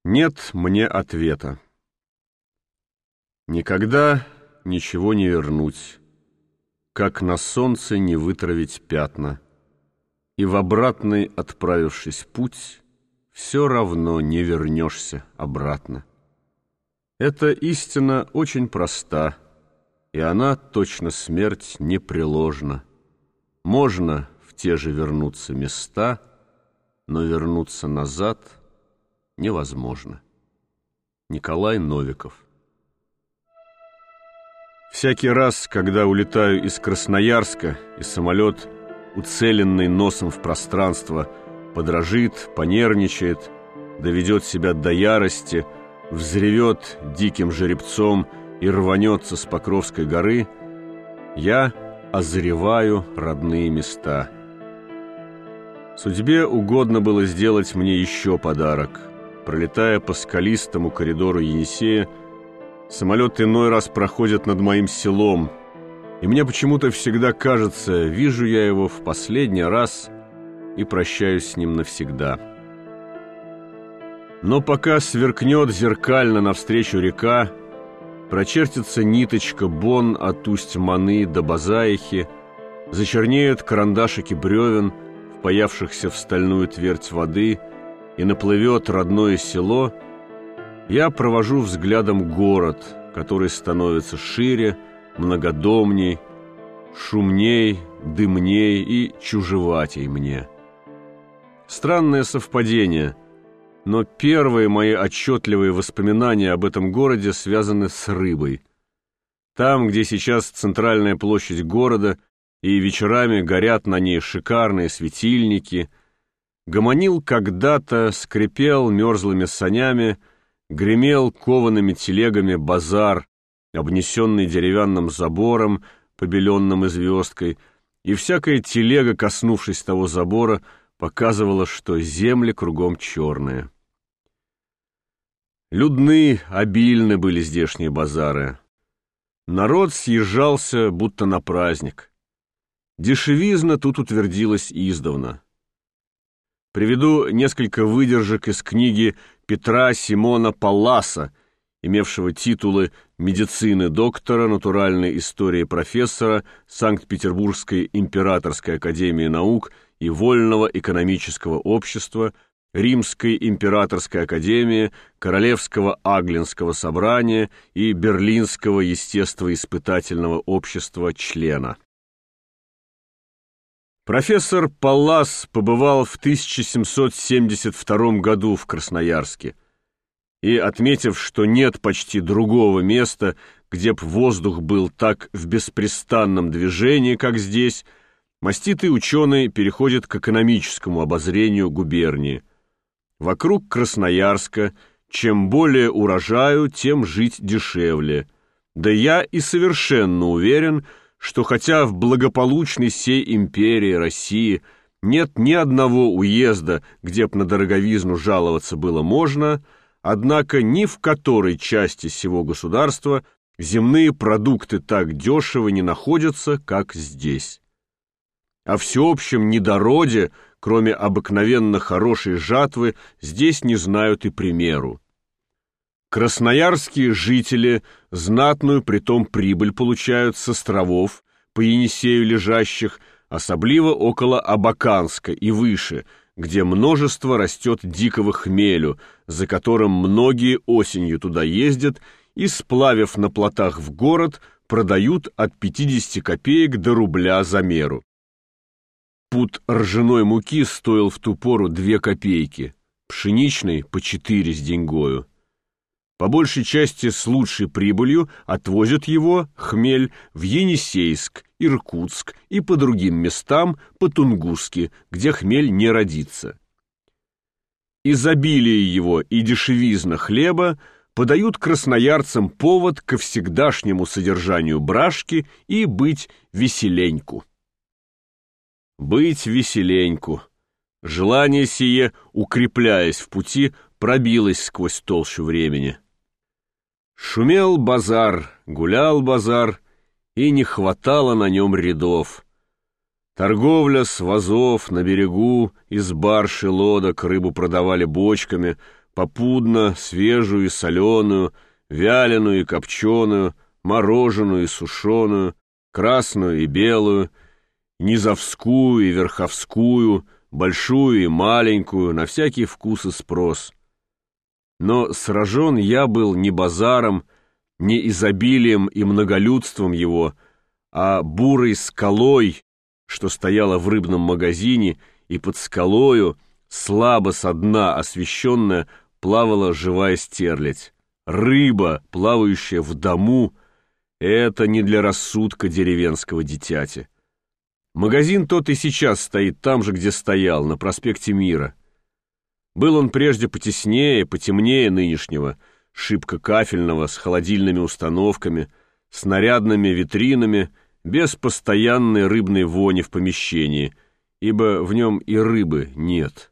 Нет мне ответа. Никогда ничего не вернуть, как на солнце не вытравить пятна, и в обратный, отправившись путь, все равно не вернешься обратно. Эта истина очень проста, и она, точно смерть, непреложна. Можно в те же вернуться места, но вернуться назад невозможно. Николай Новиков. Всякий раз, когда улетаю из Красноярска, и самолет, уцеленный носом в пространство, подрожит, понервничает, доведет себя до ярости, взревет диким жеребцом и рванется с Покровской горы, я озреваю родные места. Судьбе угодно было сделать мне еще подарок. Пролетая по скалистому коридору Енисея, самолет иной раз проходит над моим селом, и мне почему-то всегда кажется, вижу я его в последний раз и прощаюсь с ним навсегда. Но пока сверкнет зеркально навстречу река, прочертится ниточка Бон от Усть-Маны до Базаихи, зачернеют карандашики бревен, впаявшихся в стальную твердь воды, и наплывет родное село, я провожу взглядом город, который становится шире, многодомней, шумней, дымней и чужеватей мне. Странное совпадение, но первые мои отчетливые воспоминания об этом городе связаны с рыбой. Там, где сейчас центральная площадь города, и вечерами горят на ней шикарные светильники, гомонил когда-то, скрипел мерзлыми санями, гремел коваными телегами базар, обнесенный деревянным забором, побеленным и звездкой, и всякая телега, коснувшись того забора, показывала, что земли кругом черные. Людны, обильны были здешние базары. Народ съезжался, будто на праздник. Дешевизна тут утвердилась издавна. Приведу несколько выдержек из книги Петра Симона Палласа, имевшего титулы медицины доктора, натуральной истории профессора Санкт-Петербургской императорской академии наук и Вольного экономического общества, Римской императорской академии, Королевского Аглинского собрания и Берлинского естествоиспытательного общества члена. Профессор Паллас побывал в 1772 году в Красноярске и, отметив, что нет почти другого места, где б воздух был так в беспрестанном движении, как здесь, маститый ученый переходит к экономическому обозрению губернии. Вокруг Красноярска, чем более урожаю, тем жить дешевле. Да я и совершенно уверен, что хотя в благополучной сей империи России нет ни одного уезда, где б на дороговизну жаловаться было можно, однако ни в которой части сего государства земные продукты так дешево не находятся, как здесь. О всеобщем недороде, кроме обыкновенно хорошей жатвы, здесь не знают и примеру. Красноярские жители знатную притом прибыль получают с островов, по Енисею лежащих, особливо около Абаканска и выше, где множество растет дикого хмелю, за которым многие осенью туда ездят и, сплавив на плотах в город, продают от 50 копеек до рубля за меру. Пуд ржаной муки стоил в ту пору 2 копейки, пшеничной по 4 с деньгою. По большей части с лучшей прибылью отвозят его, хмель, в Енисейск, Иркутск и по другим местам по-тунгусски, где хмель не родится. Изобилие его и дешевизна хлеба подают красноярцам повод ко всегдашнему содержанию брашки и быть веселеньку. Быть веселеньку. Желание сие, укрепляясь в пути, пробилось сквозь толщу времени. Шумел базар, гулял базар, и не хватало на нем рядов. Торговля с вазов на берегу, из барж и лодок рыбу продавали бочками, попудно свежую и соленую, вяленую и копченую, мороженую и сушеную, красную и белую, низовскую и верховскую, большую и маленькую, на всякий вкус и спрос. Но сражен я был не базаром, не изобилием и многолюдством его, а бурой скалой, что стояла в рыбном магазине, и под скалою, слабо со дна освещенная, плавала живая стерлядь. Рыба, плавающая в дому, это не для рассудка деревенского дитяти. Магазин тот и сейчас стоит там же, где стоял, на проспекте Мира. Был он прежде потеснее, потемнее нынешнего, шибко кафельного, с холодильными установками, с нарядными витринами, без постоянной рыбной вони в помещении, ибо в нем и рыбы нет.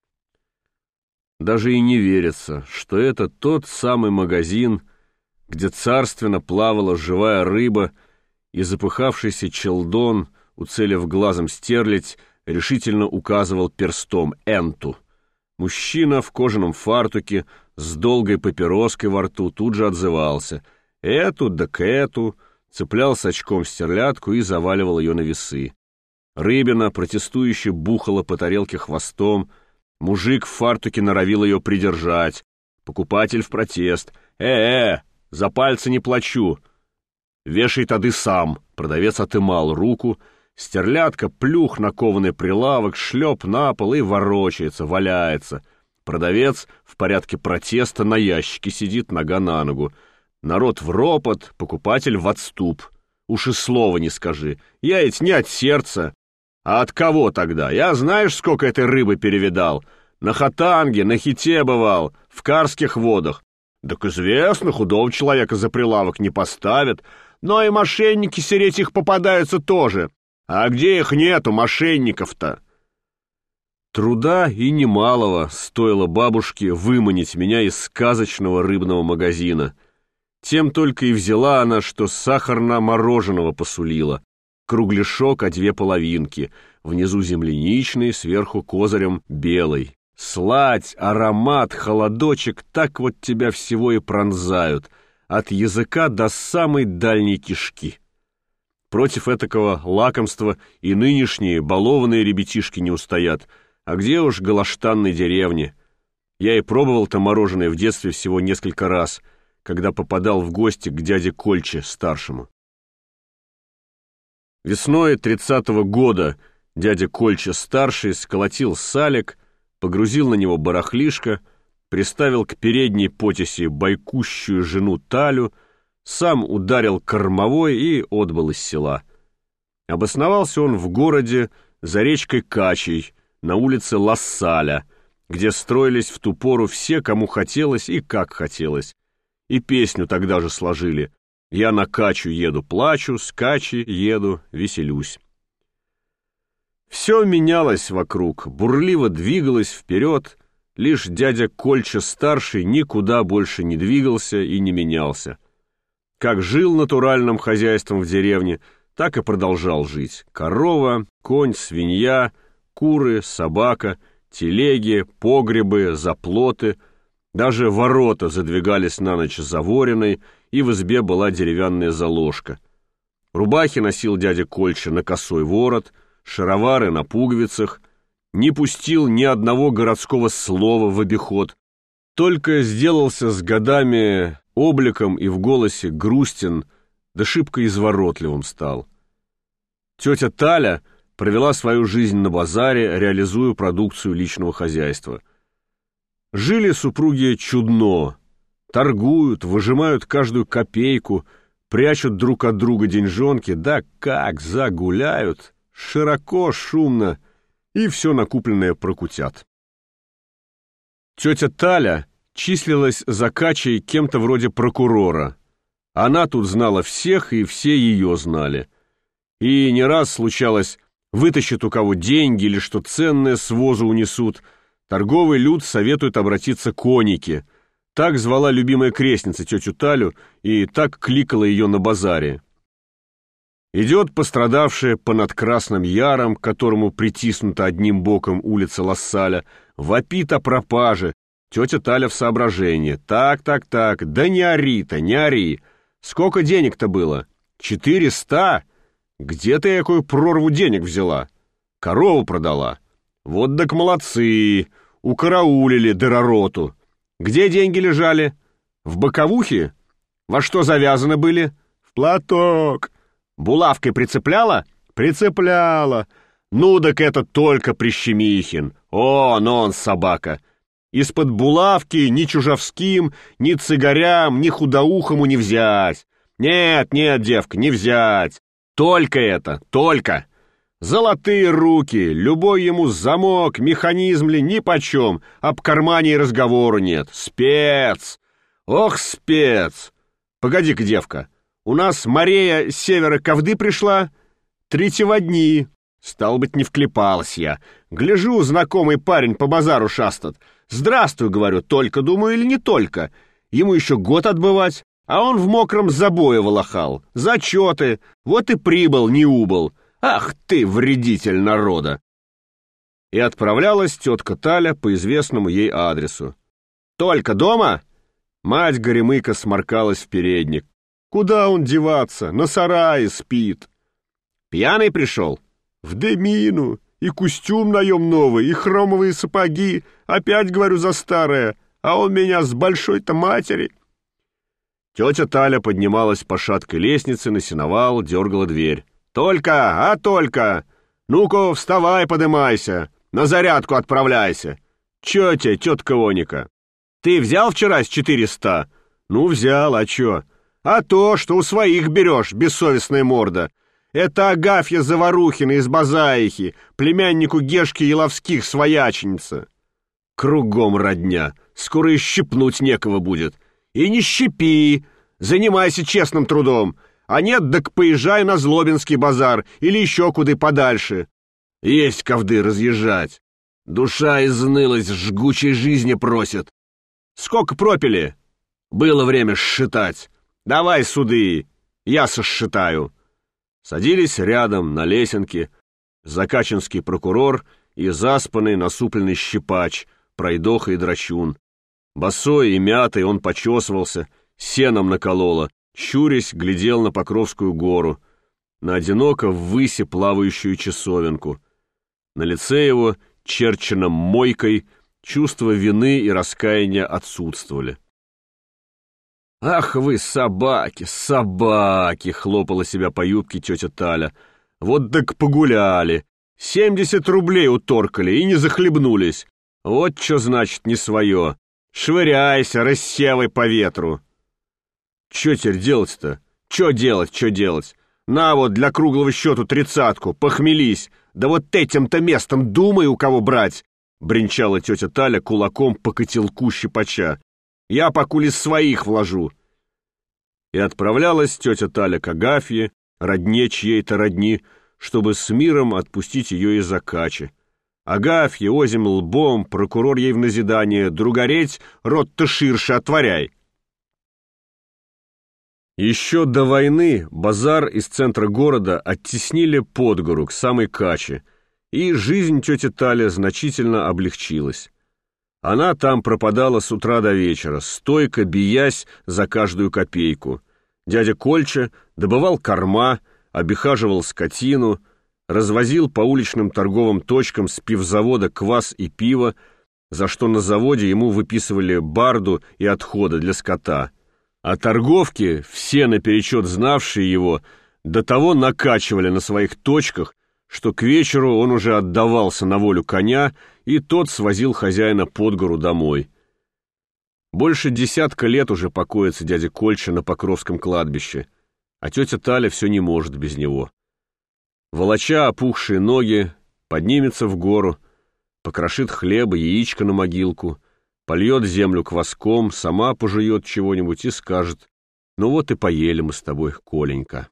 Даже и не верится, что это тот самый магазин, где царственно плавала живая рыба, и запыхавшийся челдон, уцелив глазом стерлядь, решительно указывал перстом Энту. Мужчина в кожаном фартуке с долгой папироской во рту тут же отзывался: «Эту да к эту», цеплял с очком стерлядку и заваливал ее на весы. Рыбина протестующе бухала по тарелке хвостом, мужик в фартуке норовил ее придержать, покупатель в протест: за пальцы не плачу. Вешай тады сам. Продавец отымал руку, стерлядка плюх на кованый прилавок, шлеп на пол и ворочается, валяется. Продавец в порядке протеста на ящике сидит нога на ногу. Народ в ропот, покупатель в отступ. Уж и слова не скажи. Я ведь не от сердца. А от кого тогда? Я знаешь, сколько этой рыбы перевидал? На Хатанге, на Хите бывал, в Карских водах. Так известно, худого человека за прилавок не поставят, но и мошенники сереть их попадаются тоже. А где их нету, мошенников-то? Труда и немалого стоило бабушке выманить меня из сказочного рыбного магазина. Тем только и взяла она, что сахарно-мороженого посулила. Кругляшок, а 2 половинки, внизу земляничный, сверху козырем белый. Сладь, аромат, холодочек так вот тебя всего и пронзают, от языка до самой дальней кишки. Против этакого лакомства и нынешние балованные ребятишки не устоят, а где уж галаштанной деревни. Я и пробовал-то мороженое в детстве всего несколько раз, когда попадал в гости к дяде Кольче старшему. Весной 30-го года дядя Кольча-старший сколотил салик, погрузил на него барахлишко, приставил к передней потеси бойкущую жену Талю, сам ударил кормовой и отбыл из села. Обосновался он в городе за речкой Качей, на улице Лассаля, где строились в ту пору все, кому хотелось и как хотелось. И песню тогда же сложили: «Я на Качу еду, плачу, с Качи еду, веселюсь». Все менялось вокруг, бурливо двигалось вперед, лишь дядя Кольча-старший никуда больше не двигался и не менялся. Как жил натуральным хозяйством в деревне, так и продолжал жить. Корова, конь, свинья, куры, собака, телеги, погребы, заплоты, даже ворота задвигались на ночь заворенной, и в избе была деревянная заложка. Рубахи носил дядя Кольча на косой ворот, шаровары на пуговицах, не пустил ни одного городского слова в обиход, только сделался с годами обликом и в голосе грустен, да шибко изворотливым стал. Тетя Таля провела свою жизнь на базаре, реализуя продукцию личного хозяйства. Жили супруги чудно, торгуют, выжимают каждую копейку, прячут друг от друга деньжонки, да как загуляют, широко, шумно, и все накупленное прокутят. Тетя Таля числилась за Качей кем-то вроде прокурора. Она тут знала всех, и все ее знали. И не раз случалось, вытащит у кого деньги или что ценное с возу унесут, торговый люд советует обратиться к Онике. Так звала любимая крестница тетю Талю, и так кликала ее на базаре. Идет пострадавшая понад Красным Яром, к которому притиснута одним боком улица Лассаля, вопит о пропаже, Тетя Таля в соображении. Так, да не ори-то, не ори. Сколько денег-то было? 400? Где ты какую прорву денег взяла? Корову продала. Вот так молодцы, укараулили дыророту. Где деньги лежали? В боковухе? Во что завязаны были? В платок. Булавкой прицепляла? Прицепляла. Ну так это только Прищемихин. О, но он собака. Из-под булавки ни чужовским, ни цыгарям, ни худоухому не взять. Нет, девка, не взять. Только это, только. Золотые руки, любой ему замок, механизм ли, нипочем, об кармане и разговору нет. Спец! Ох, спец! Погоди-ка, девка, у нас Мария с севера ковды пришла, 3 дни. Стал быть, не вклепалась я. Гляжу, знакомый парень по базару шастает. Здравствуй, говорю, только, думаю, или не только. Ему еще год отбывать, а он в мокром забое волохал. Зачеты, вот и прибыл, не убыл. Ах ты, вредитель народа! И отправлялась тетка Таля по известному ей адресу. Только дома? Мать Горемыка сморкалась в передник. Куда он деваться? На сарае спит. Пьяный пришел? В Демину. И костюм наем новый, и хромовые сапоги. Опять, говорю, за старое. А он меня с большой-то матери. Тетя Таля поднималась по шаткой лестнице на сеновал, дергала дверь. Только! Ну-ка, вставай, подымайся. На зарядку отправляйся. Че тебе, тетка Оника? Ты взял вчера с 400? Ну, взял, а че? А то, что у своих берешь, бессовестная морда. Это Агафья Заварухина из Базаихи, племяннику Гешки Еловских свояченица. Кругом родня, скоро и щипнуть некого будет. И не щипи, занимайся честным трудом. А нет, так поезжай на Злобинский базар или еще куда подальше. Есть ковды разъезжать. Душа изнылась, жгучей жизни просит. Сколько пропили? Было время сшитать. Давай суды, я сосчитаю. Садились рядом на лесенке закачанский прокурор и заспанный насупленный щипач, пройдоха и драчун. Босой и мятый он почесывался, сеном накололо, щурясь, глядел на Покровскую гору, на одиноко ввыси плавающую часовенку. На лице его, черченном мойкой, чувства вины и раскаяния отсутствовали. «Ах вы, собаки, собаки!» — хлопала себя по юбке тетя Таля. «Вот так погуляли! 70 рублей уторкали и не захлебнулись! Вот что значит не свое! Швыряйся, рассевай по ветру!» «Че теперь делать-то? Че делать? На вот для круглого счету 30-ку, похмелись! Да вот этим-то местом думай, у кого брать!» — бренчала тетя Таля кулаком по котелку щипача. «Я покуль из своих вложу». И отправлялась тетя Таля к Агафье, родне чьей-то родни, чтобы с миром отпустить ее из Акачи. Агафья, озим лбом, прокурор ей в назидание: «Другареть, рот-то ширше отворяй». Еще до войны базар из центра города оттеснили под гору к самой Каче, и жизнь тети Тали значительно облегчилась. Она там пропадала с утра до вечера, стойко биясь за каждую копейку. Дядя Кольча добывал корма, обихаживал скотину, развозил по уличным торговым точкам с пивзавода квас и пиво, за что на заводе ему выписывали барду и отходы для скота. А торговки, все наперечет знавшие его, до того накачивали на своих точках, что к вечеру он уже отдавался на волю коня, и тот свозил хозяина под гору домой. Больше 10 лет уже покоится дядя Кольча на Покровском кладбище, а тетя Таля все не может без него. Волоча опухшие ноги, поднимется в гору, покрошит хлеба, яичко на могилку, польет землю кваском, сама пожует чего-нибудь и скажет: «Ну вот и поели мы с тобой, Коленька».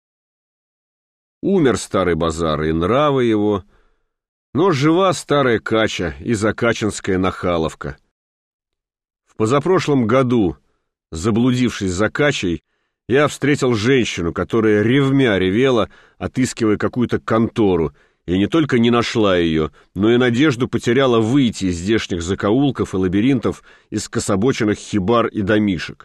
Умер старый базар и нравы его, но жива старая Кача и закачанская нахаловка. В позапрошлом году, заблудившись за Качей, я встретил женщину, которая ревмя ревела, отыскивая какую-то контору, и не только не нашла ее, но и надежду потеряла выйти из здешних закоулков и лабиринтов, из скособоченных хибар и домишек.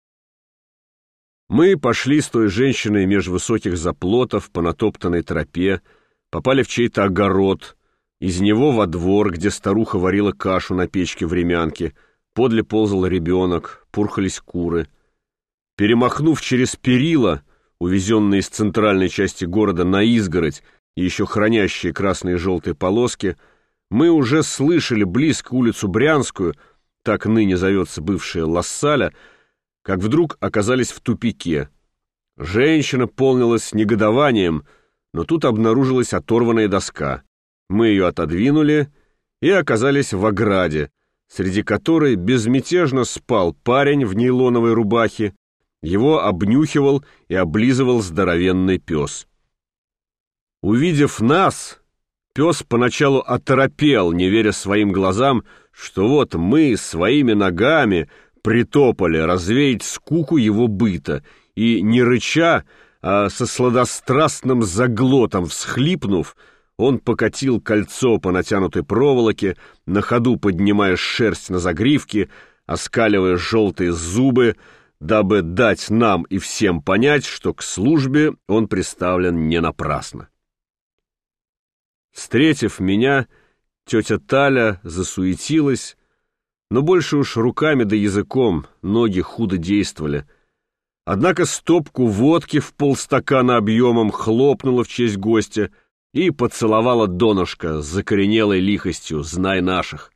Мы пошли с той женщиной меж высоких заплотов по натоптанной тропе, попали в чей-то огород, из него во двор, где старуха варила кашу на печке-времянке, подле ползал ребенок, пурхались куры. Перемахнув через перила, увезенные из центральной части города на изгородь и еще хранящие красные и желтые полоски, мы уже слышали близко улицу Брянскую, так ныне зовется бывшая Лассаля, как вдруг оказались в тупике. Женщина полнилась негодованием, но тут обнаружилась оторванная доска. Мы ее отодвинули и оказались в ограде, среди которой безмятежно спал парень в нейлоновой рубахе. Его обнюхивал и облизывал здоровенный пес. Увидев нас, пес поначалу оторопел, не веря своим глазам, что вот мы своими ногами притопали развеять скуку его быта, и, не рыча, а со сладострастным заглотом всхлипнув, он покатил кольцо по натянутой проволоке, на ходу поднимая шерсть на загривке, оскаливая желтые зубы, дабы дать нам и всем понять, что к службе он приставлен не напрасно. Встретив меня, тетя Таля засуетилась, но больше уж руками да языком, ноги худо действовали. Однако стопку водки в полстакана объемом хлопнула в честь гостя и поцеловала донышко с закоренелой лихостью, знай наших.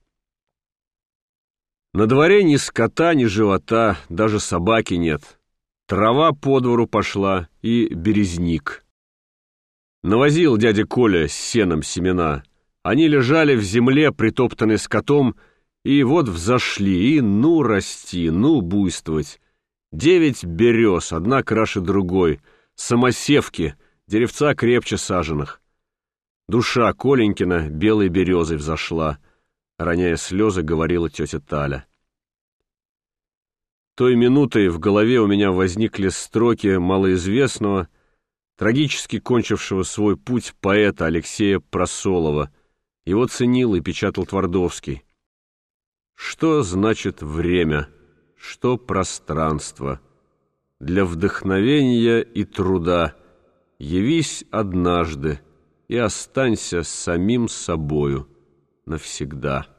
На дворе ни скота, ни живота, даже собаки нет. Трава по двору пошла и березник. Навозил дядя Коля с сеном семена. Они лежали в земле, притоптанные скотом, и вот взошли, и ну расти, ну буйствовать. 9 берез, одна краше другой, самосевки, деревца крепче саженных. Душа Коленькина белой березой взошла, роняя слезы, говорила тетя Таля. Той минутой в голове у меня возникли строки малоизвестного, трагически кончившего свой путь поэта Алексея Просолова. Его ценил и печатал Твардовский. Что значит время, что пространство? Для вдохновения и труда явись однажды и останься самим собою навсегда.